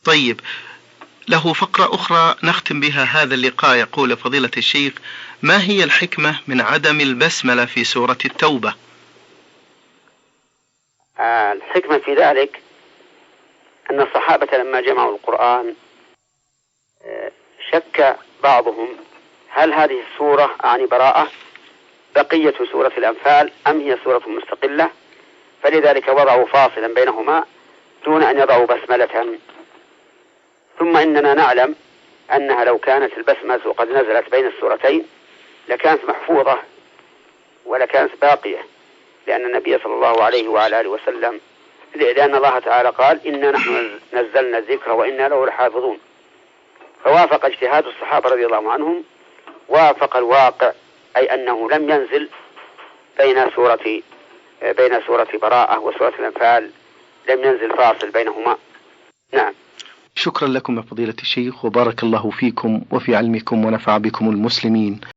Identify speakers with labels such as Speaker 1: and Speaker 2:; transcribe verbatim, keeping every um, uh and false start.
Speaker 1: طيب، له فقرة أخرى نختم بها هذا اللقاء. يقول فضيلة الشيخ: ما هي الحكمة من عدم البسملة في سورة التوبة؟
Speaker 2: آه الحكمة في ذلك أن الصحابة لما جمعوا القرآن آه شك بعضهم هل هذه السورة عن براءة بقية سورة الأنفال أم هي سورة مستقلة، فلذلك وضعوا فاصلا بينهما دون أن يضعوا بسملة. ثم إننا نعلم أنها لو كانت البسملة قد نزلت بين السورتين لكانت محفوظة ولكانت باقية، لأن النبي صلى الله عليه وعلى آله وسلم لأن الله تعالى قال: إنا نحن نزلنا الذكر وإنا له لحافظون. فوافق اجتهاد الصحابة رضي الله عنهم وافق الواقع، أي أنه لم ينزل بين سورة بين سورة براءة وسورة الأنفال، لم ينزل فاصل بينهما. نعم.
Speaker 1: شكرا لكم يا فضيلة الشيخ، وبارك الله فيكم وفي علمكم ونفع بكم المسلمين.